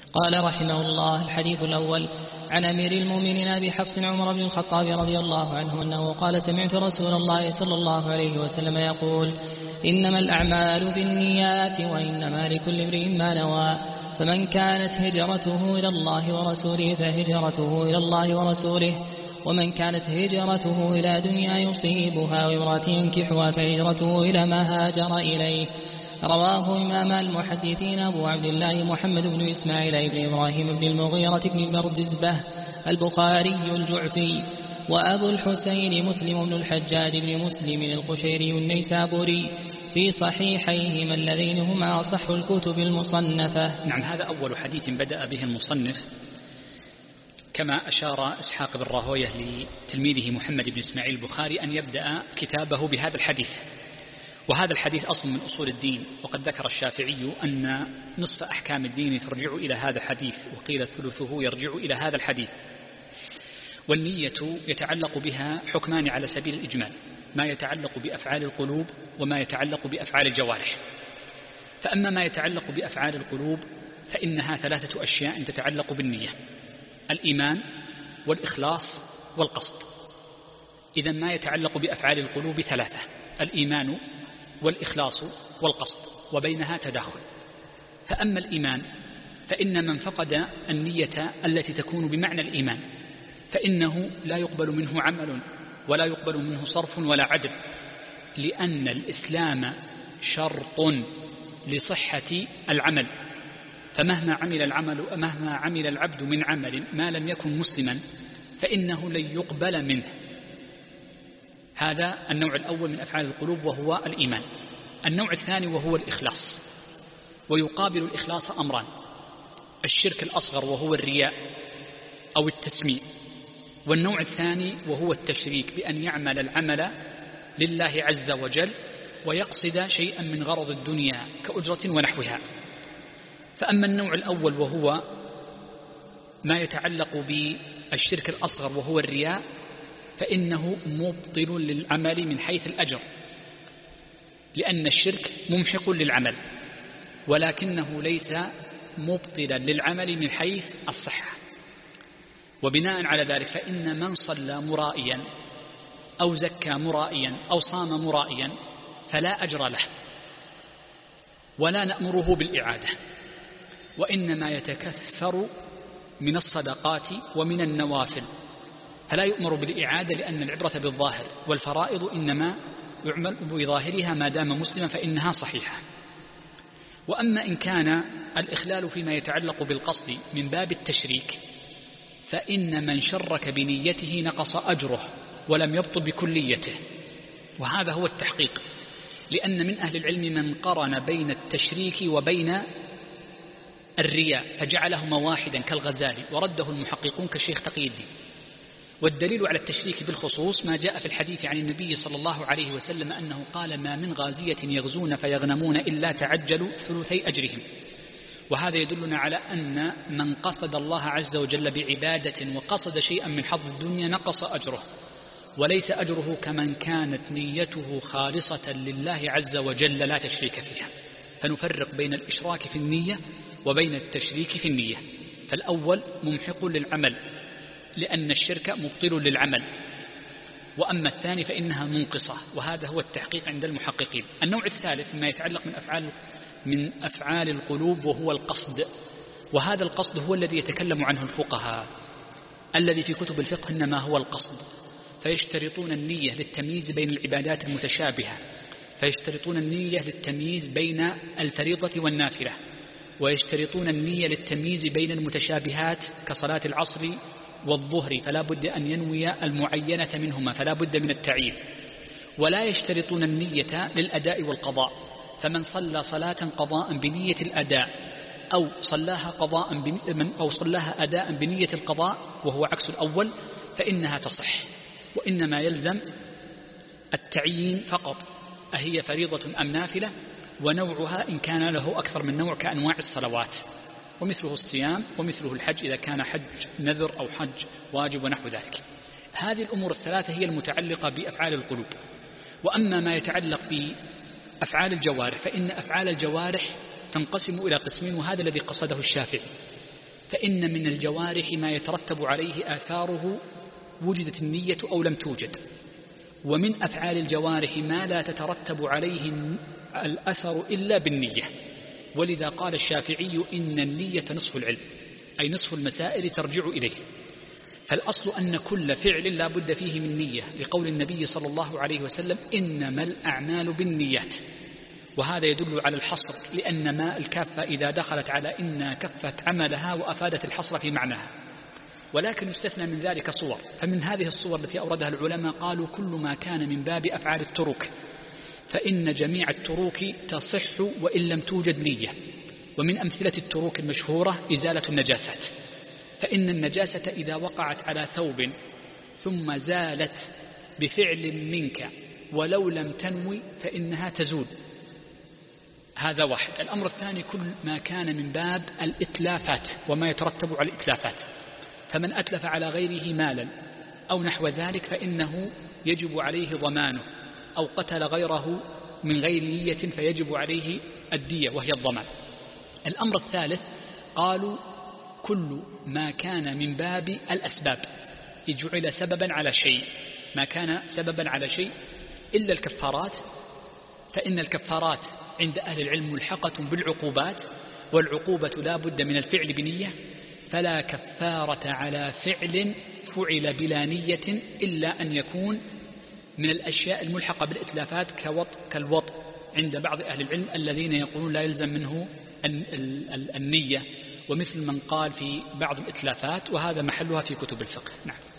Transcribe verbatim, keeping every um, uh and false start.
قال رحمه الله: الحديث الأول عن أمير المؤمنين أبي حفص عمر بن الخطاب رضي الله عنه أنه قال: سمعت رسول الله صلى الله عليه وسلم يقول: إنما الأعمال بالنيات وإنما لكل امرئ ما نوى، فمن كانت هجرته إلى الله ورسوله فهجرته إلى الله ورسوله، ومن كانت هجرته إلى دنيا يصيبها وامرأة ينكحها فهجرته إلى ما هاجر إليه. رواه إمام المحدثين أبو عبد الله محمد بن إسماعيل بن إبراهيم بن المغيرة بن بردزبة البخاري الجعفي، وأبو الحسين مسلم بن الحجاج بن مسلم القشيري النيسابوري في صحيحيهما اللذين هما أصح الكتب المصنفة. نعم، هذا أول حديث بدأ به المصنف، كما أشار إسحاق بن راهويه لتلميذه محمد بن إسماعيل البخاري أن يبدأ كتابه بهذا الحديث. وهذا الحديث أصل من أصول الدين، وقد ذكر الشافعي أن نصف أحكام الدين ترجع إلى هذا الحديث، وقيل ثلثه يرجع إلى هذا الحديث. والنية يتعلق بها حكمان على سبيل الإجمال: ما يتعلق بأفعال القلوب وما يتعلق بأفعال الجوارح. فأما ما يتعلق بأفعال القلوب فإنها ثلاثة أشياء تتعلق بالنية: الإيمان والإخلاص والقصد. إذن ما يتعلق بأفعال القلوب ثلاثة: الإيمان والإخلاص والقصد، وبينها تداخل. فأما الإيمان فإن من فقد النية التي تكون بمعنى الإيمان فإنه لا يقبل منه عمل ولا يقبل منه صرف ولا عدل، لأن الإسلام شرط لصحة العمل. فمهما عمل العمل مهما عمل العبد من عمل ما لم يكن مسلما فإنه لن يقبل منه. هذا النوع الأول من أفعال القلوب وهو الإيمان. النوع الثاني وهو الإخلاص، ويقابل الإخلاص أمران: الشرك الأصغر وهو الرياء أو التسمية، والنوع الثاني وهو التشريك، بأن يعمل العمل لله عز وجل ويقصد شيئا من غرض الدنيا كأجرة ونحوها. فأما النوع الأول وهو ما يتعلق بالشرك الأصغر وهو الرياء فإنه مبطل للعمل من حيث الأجر، لأن الشرك ممحق للعمل، ولكنه ليس مبطلا للعمل من حيث الصحة. وبناء على ذلك فإن من صلى مرائيا أو زكى مرائيا أو صام مرائيا فلا أجر له، ولا نأمره بالإعادة، وإنما يتكثر من الصدقات ومن النوافل، فلا يؤمر بالإعادة، لأن العبرة بالظاهر، والفرائض إنما يعمل بظاهرها ما دام مسلما فإنها صحيحة. وأما إن كان الإخلال فيما يتعلق بالقصد من باب التشريك فإن من شرك بنيته نقص أجره ولم يبطل بكليته، وهذا هو التحقيق، لأن من أهل العلم من قرن بين التشريك وبين الرياء فجعلهما واحدا كالغزالي، ورده المحققون كالشيخ تقي الدين. والدليل على التشريك بالخصوص ما جاء في الحديث عن النبي صلى الله عليه وسلم أنه قال: ما من غازية يغزون فيغنمون إلا تعجلوا ثلثي أجرهم. وهذا يدلنا على أن من قصد الله عز وجل بعبادة وقصد شيئا من حظ الدنيا نقص أجره، وليس أجره كمن كانت نيته خالصة لله عز وجل لا تشريك فيها. فنفرق بين الإشراك في النية وبين التشريك في النية. فالأول ممحق للعمل لأن الشرك مبطل للعمل، وأما الثاني فإنها منقصة، وهذا هو التحقيق عند المحققين. النوع الثالث ما يتعلق من أفعال من أفعال القلوب وهو القصد، وهذا القصد هو الذي يتكلم عنه الفقهاء، الذي في كتب الفقه إنما هو القصد. فيشترطون النية للتمييز بين العبادات المتشابهة، فيشترطون النية للتمييز بين الفريضة والنافلة، ويشترطون النية للتمييز بين المتشابهات كصلاة العصر والظهر، فلا بد أن ينوي المعينة منهما، فلا بد من التعيين. ولا يشترطون النية للأداء والقضاء، فمن صلى صلاة قضاء بنية الأداء أو صلاها قضاء بن أو صلاها أداء بنية القضاء وهو عكس الأول فإنها تصح، وإنما يلزم التعيين فقط: أهي فريضة أم نافلة، ونوعها إن كان له أكثر من نوع كأنواع الصلوات، ومثله الصيام، ومثله الحج إذا كان حج نذر أو حج واجب ونحو ذلك. هذه الأمور الثلاثة هي المتعلقة بأفعال القلوب. وأما ما يتعلق بأفعال الجوارح فإن أفعال الجوارح تنقسم إلى قسمين، وهذا الذي قصده الشافعي. فإن من الجوارح ما يترتب عليه آثاره وجدت النية أو لم توجد، ومن أفعال الجوارح ما لا تترتب عليه الأثر إلا بالنية. ولذا قال الشافعي إن النية نصف العلم، أي نصف المسائل ترجع إليه. فالأصل أن كل فعل لا بد فيه من نية، لقول النبي صلى الله عليه وسلم إنما الأعمال بالنيات، وهذا يدل على الحصر، لأن ما الكافة إذا دخلت على إن كفت عملها وأفادت الحصر في معناها. ولكن يستثنى من ذلك صور، فمن هذه الصور التي أوردها العلماء قالوا كل ما كان من باب أفعال التروك، فإن جميع التروك تصح وإن لم توجد نية. ومن أمثلة التروك المشهورة إزالة النجاسات، فإن النجاسة إذا وقعت على ثوب ثم زالت بفعل منك ولو لم تنوي فإنها تزول، هذا واحد. الأمر الثاني كل ما كان من باب الإتلافات وما يترتب على الإتلافات، فمن أتلف على غيره مالا أو نحو ذلك فإنه يجب عليه ضمانه، أو قتل غيره من غير نية فيجب عليه الدية وهي الضمان. الأمر الثالث قالوا كل ما كان من باب الأسباب جعل سببا على شيء، ما كان سببا على شيء إلا الكفارات، فإن الكفارات عند أهل العلم ملحقة بالعقوبات، والعقوبة لا بد من الفعل بنية، فلا كفارة على فعل فعل بلا نية إلا أن يكون من الأشياء الملحقة بالإتلافات كالوطء عند بعض أهل العلم الذين يقولون لا يلزم منه النية، ومثل من قال في بعض الإتلافات، وهذا محلها في كتب الفقه. نعم.